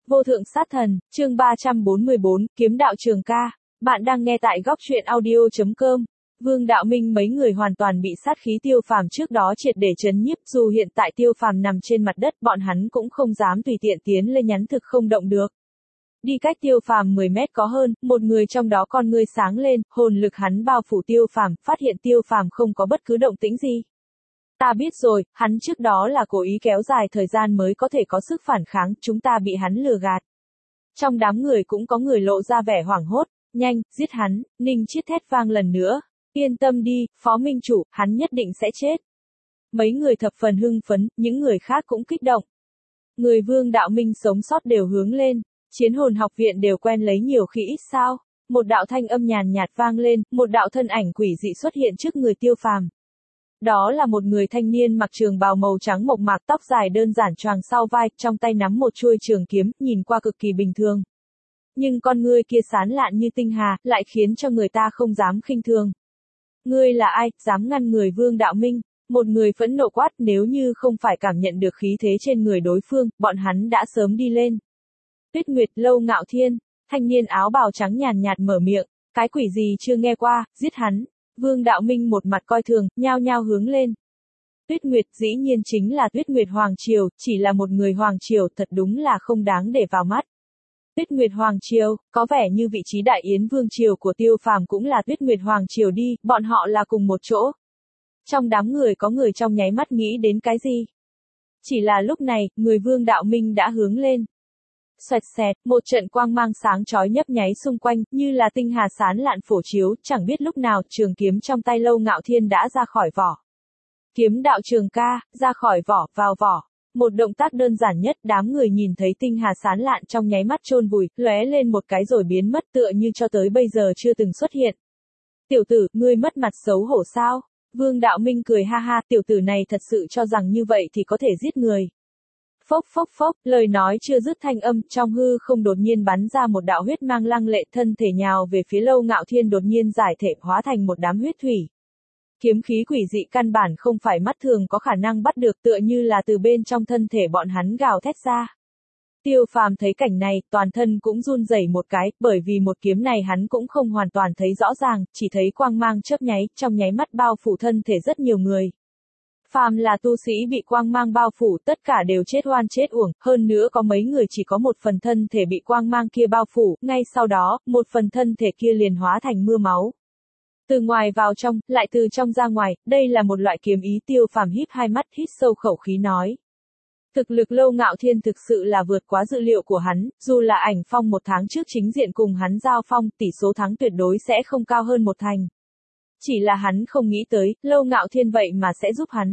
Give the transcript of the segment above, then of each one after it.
Vô thượng sát thần, chương 344, kiếm đạo trường ca. Bạn đang nghe tại góc truyện audio.com. Vương Đạo Minh mấy người hoàn toàn bị sát khí Tiêu Phàm trước đó triệt để chấn nhiếp, dù hiện tại Tiêu Phàm nằm trên mặt đất, bọn hắn cũng không dám tùy tiện tiến lên nhắn thực không động được. Đi cách Tiêu Phàm 10 mét có hơn, một người trong đó con ngươi sáng lên, hồn lực hắn bao phủ Tiêu Phàm, phát hiện Tiêu Phàm không có bất cứ động tĩnh gì. Ta biết rồi, hắn trước đó là cố ý kéo dài thời gian mới có thể có sức phản kháng, chúng ta bị hắn lừa gạt. Trong đám người cũng có người lộ ra vẻ hoảng hốt, nhanh, giết hắn, Ninh Chiết thét vang lần nữa. Yên tâm đi, Phó Minh Chủ, hắn nhất định sẽ chết. Mấy người thập phần hưng phấn, những người khác cũng kích động. Người Vương Đạo Minh sống sót đều hướng lên, Chiến Hồn học viện đều quen lấy nhiều khi ít sao. Một đạo thanh âm nhàn nhạt vang lên, một đạo thân ảnh quỷ dị xuất hiện trước người Tiêu Phàm. Đó là một người thanh niên mặc trường bào màu trắng mộc mạc, tóc dài đơn giản choàng sau vai, trong tay nắm một chuôi trường kiếm, nhìn qua cực kỳ bình thường. Nhưng con ngươi kia sáng lạn như tinh hà, lại khiến cho người ta không dám khinh thường. Ngươi là ai, dám ngăn người Vương Đạo Minh? Một người phẫn nộ quát, nếu như không phải cảm nhận được khí thế trên người đối phương, bọn hắn đã sớm đi lên. Tuyết Nguyệt, Lâu Ngạo Thiên, thanh niên áo bào trắng nhàn nhạt mở miệng, cái quỷ gì chưa nghe qua, giết hắn. Vương Đạo Minh một mặt coi thường, nhao nhao hướng lên. Tuyết Nguyệt dĩ nhiên chính là Tuyết Nguyệt Hoàng Triều, chỉ là một người Hoàng Triều thật đúng là không đáng để vào mắt. Tuyết Nguyệt Hoàng Triều, có vẻ như vị trí Đại Yến Vương Triều của Tiêu Phàm cũng là Tuyết Nguyệt Hoàng Triều đi, bọn họ là cùng một chỗ. Trong đám người có người trong nháy mắt nghĩ đến cái gì? Chỉ là lúc này, người Vương Đạo Minh đã hướng lên. Xoẹt xẹt, một trận quang mang sáng chói nhấp nháy xung quanh, như là tinh hà sáng lạn phổ chiếu, chẳng biết lúc nào, trường kiếm trong tay Lâu Ngạo Thiên đã ra khỏi vỏ. Kiếm đạo trường ca, ra khỏi vỏ, vào vỏ. Một động tác đơn giản nhất, đám người nhìn thấy tinh hà sáng lạn trong nháy mắt chôn vùi, lóe lên một cái rồi biến mất, tựa như cho tới bây giờ chưa từng xuất hiện. Tiểu tử, ngươi mất mặt xấu hổ sao? Vương Đạo Minh cười ha ha, tiểu tử này thật sự cho rằng như vậy thì có thể giết người. Phốc phốc phốc, lời nói chưa dứt thanh âm, trong hư không đột nhiên bắn ra một đạo huyết mang lăng lệ, thân thể nhào về phía Lâu Ngạo Thiên, đột nhiên giải thể hóa thành một đám huyết thủy. Kiếm khí quỷ dị căn bản không phải mắt thường có khả năng bắt được, tựa như là từ bên trong thân thể bọn hắn gào thét ra. Tiêu Phàm thấy cảnh này, toàn thân cũng run rẩy một cái, bởi vì một kiếm này hắn cũng không hoàn toàn thấy rõ ràng, chỉ thấy quang mang chớp nháy, trong nháy mắt bao phủ thân thể rất nhiều người. Phàm là tu sĩ bị quang mang bao phủ, tất cả đều chết oan chết uổng, hơn nữa có mấy người chỉ có một phần thân thể bị quang mang kia bao phủ, ngay sau đó, một phần thân thể kia liền hóa thành mưa máu. Từ ngoài vào trong, lại từ trong ra ngoài, đây là một loại kiếm ý. Tiêu Phàm híp hai mắt, hít sâu khẩu khí nói. Thực lực Lâu Ngạo Thiên thực sự là vượt quá dự liệu của hắn, dù là Ảnh Phong một tháng trước chính diện cùng hắn giao phong, tỷ số thắng tuyệt đối sẽ không cao hơn một thành. Chỉ là hắn không nghĩ tới, Lâu Ngạo Thiên vậy mà sẽ giúp hắn.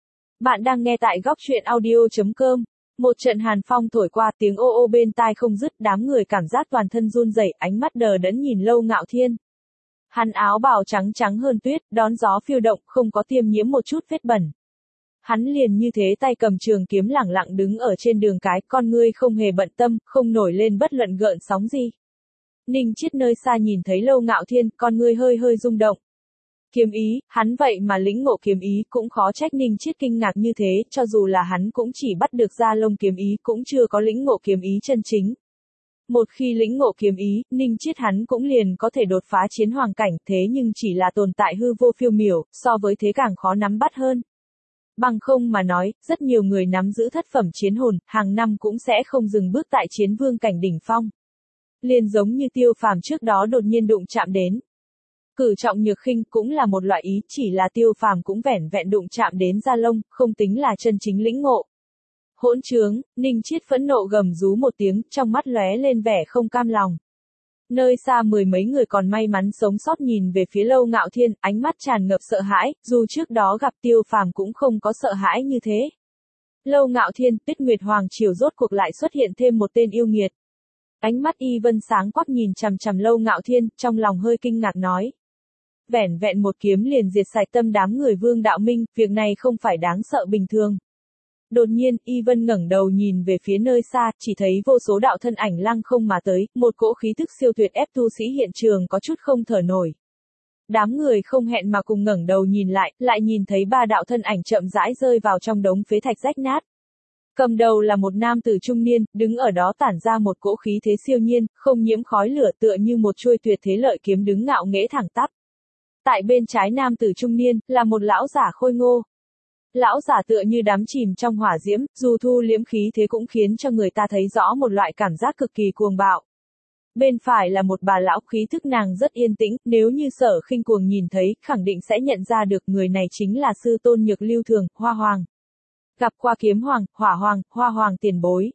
Bạn đang nghe tại góc truyện audio.com. Một trận hàn phong thổi qua, tiếng ô ô bên tai không dứt, đám người cảm giác toàn thân run rẩy, ánh mắt đờ đẫn nhìn Lâu Ngạo Thiên. Hắn áo bào trắng trắng hơn tuyết, đón gió phiêu động, không có tiêm nhiễm một chút vết bẩn. Hắn liền như thế tay cầm trường kiếm lẳng lặng đứng ở trên đường cái, con ngươi không hề bận tâm, không nổi lên bất luận gợn sóng gì. Ninh Chiết nơi xa nhìn thấy Lâu Ngạo Thiên, con ngươi hơi hơi rung động. Kiếm ý, hắn vậy mà lĩnh ngộ kiếm ý, cũng khó trách Ninh Chiết kinh ngạc như thế, cho dù là hắn cũng chỉ bắt được ra lông kiếm ý, cũng chưa có lĩnh ngộ kiếm ý chân chính. Một khi lĩnh ngộ kiếm ý, Ninh Chiết hắn cũng liền có thể đột phá chiến hoàng cảnh, thế nhưng chỉ là tồn tại hư vô phiêu miểu, so với thế càng khó nắm bắt hơn. Bằng không mà nói, rất nhiều người nắm giữ thất phẩm chiến hồn, hàng năm cũng sẽ không dừng bước tại chiến vương cảnh đỉnh phong. Liền giống như Tiêu Phàm trước đó đột nhiên đụng chạm đến. Cử trọng nhược khinh cũng là một loại ý, chỉ là Tiêu Phàm cũng vẻn vẹn đụng chạm đến da lông, không tính là chân chính lĩnh ngộ. Hỗn trướng, Ninh Chiết phẫn nộ gầm rú một tiếng, trong mắt lóe lên vẻ không cam lòng. Nơi xa mười mấy người còn may mắn sống sót nhìn về phía Lâu Ngạo Thiên, ánh mắt tràn ngập sợ hãi, dù trước đó gặp Tiêu Phàm cũng không có sợ hãi như thế. Lâu Ngạo Thiên, Tuyết Nguyệt Hoàng Triều rốt cuộc lại xuất hiện thêm một tên yêu nghiệt. Ánh mắt Y Vân sáng quắc nhìn chằm chằm Lâu Ngạo Thiên, trong lòng hơi kinh ngạc nói. Vẻn vẹn một kiếm liền diệt sạch tâm đám người Vương Đạo Minh, việc này không phải đáng sợ bình thường. Đột nhiên, Y Vân ngẩng đầu nhìn về phía nơi xa, chỉ thấy vô số đạo thân ảnh lăng không mà tới, một cỗ khí tức siêu tuyệt ép tu sĩ hiện trường có chút không thở nổi. Đám người không hẹn mà cùng ngẩng đầu nhìn lại nhìn thấy ba đạo thân ảnh chậm rãi rơi vào trong đống phế thạch rách nát. Cầm đầu là một nam tử trung niên, đứng ở đó tản ra một cỗ khí thế siêu nhiên, không nhiễm khói lửa tựa như một chuôi tuyệt thế lợi kiếm đứng ngạo nghễ thẳng tắp. Tại bên trái nam tử trung niên, là một lão giả khôi ngô. Lão giả tựa như đắm chìm trong hỏa diễm, dù thu liễm khí thế cũng khiến cho người ta thấy rõ một loại cảm giác cực kỳ cuồng bạo. Bên phải là một bà lão, khí thức nàng rất yên tĩnh, nếu như Sở Khinh Cuồng nhìn thấy, khẳng định sẽ nhận ra được người này chính là sư tôn Nhược Lưu Thường, Hoa Hoàng. Gặp qua Kiếm Hoàng, Hỏa Hoàng, Hoa Hoàng tiền bối.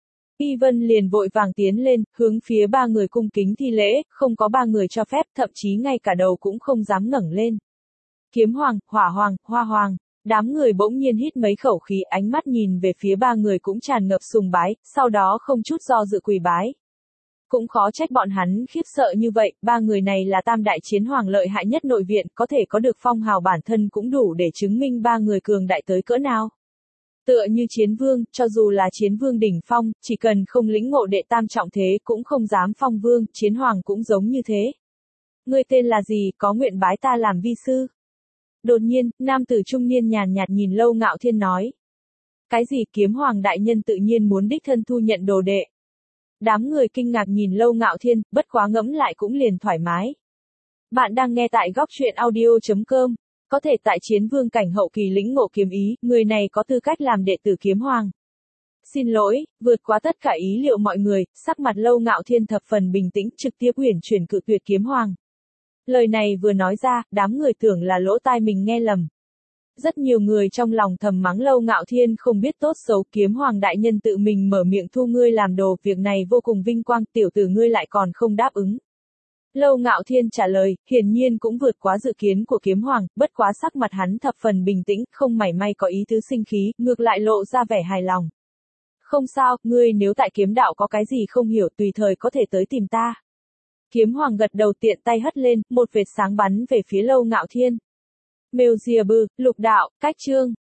Y Vân liền vội vàng tiến lên, hướng phía ba người cung kính thi lễ, không có ba người cho phép, thậm chí ngay cả đầu cũng không dám ngẩng lên. Kiếm Hoàng, Hỏa Hoàng, Hoa Hoàng. Đám người bỗng nhiên hít mấy khẩu khí, ánh mắt nhìn về phía ba người cũng tràn ngập sùng bái, sau đó không chút do dự quỳ bái. Cũng khó trách bọn hắn khiếp sợ như vậy, ba người này là tam đại chiến hoàng lợi hại nhất nội viện, có thể có được phong hào bản thân cũng đủ để chứng minh ba người cường đại tới cỡ nào. Tựa như chiến vương, cho dù là chiến vương đỉnh phong, chỉ cần không lĩnh ngộ đệ tam trọng thế cũng không dám phong vương, chiến hoàng cũng giống như thế. Ngươi tên là gì, có nguyện bái ta làm vi sư? Đột nhiên, nam tử trung niên nhàn nhạt nhìn Lâu Ngạo Thiên nói. Cái gì, Kiếm Hoàng đại nhân tự nhiên muốn đích thân thu nhận đồ đệ. Đám người kinh ngạc nhìn Lâu Ngạo Thiên, bất quá ngẫm lại cũng liền thoải mái. Bạn đang nghe tại góc truyện audio.com. Có thể tại chiến vương cảnh hậu kỳ lĩnh ngộ kiếm ý, người này có tư cách làm đệ tử Kiếm Hoàng. Xin lỗi, vượt quá tất cả ý liệu mọi người, sắc mặt Lâu Ngạo Thiên thập phần bình tĩnh, trực tiếp uyển chuyển cự tuyệt Kiếm Hoàng. Lời này vừa nói ra, đám người tưởng là lỗ tai mình nghe lầm. Rất nhiều người trong lòng thầm mắng Lâu Ngạo Thiên không biết tốt xấu, Kiếm Hoàng đại nhân tự mình mở miệng thu ngươi làm đồ, việc này vô cùng vinh quang, tiểu tử ngươi lại còn không đáp ứng. Lâu Ngạo Thiên trả lời, hiển nhiên cũng vượt quá dự kiến của Kiếm Hoàng, bất quá sắc mặt hắn thập phần bình tĩnh, không mảy may có ý tứ sinh khí, ngược lại lộ ra vẻ hài lòng. Không sao, ngươi nếu tại kiếm đạo có cái gì không hiểu tùy thời có thể tới tìm ta. Kiếm Hoàng gật đầu tiện tay hất lên, một vệt sáng bắn về phía Lâu Ngạo Thiên. Mêu Diệp Bư, lục đạo, cách chương.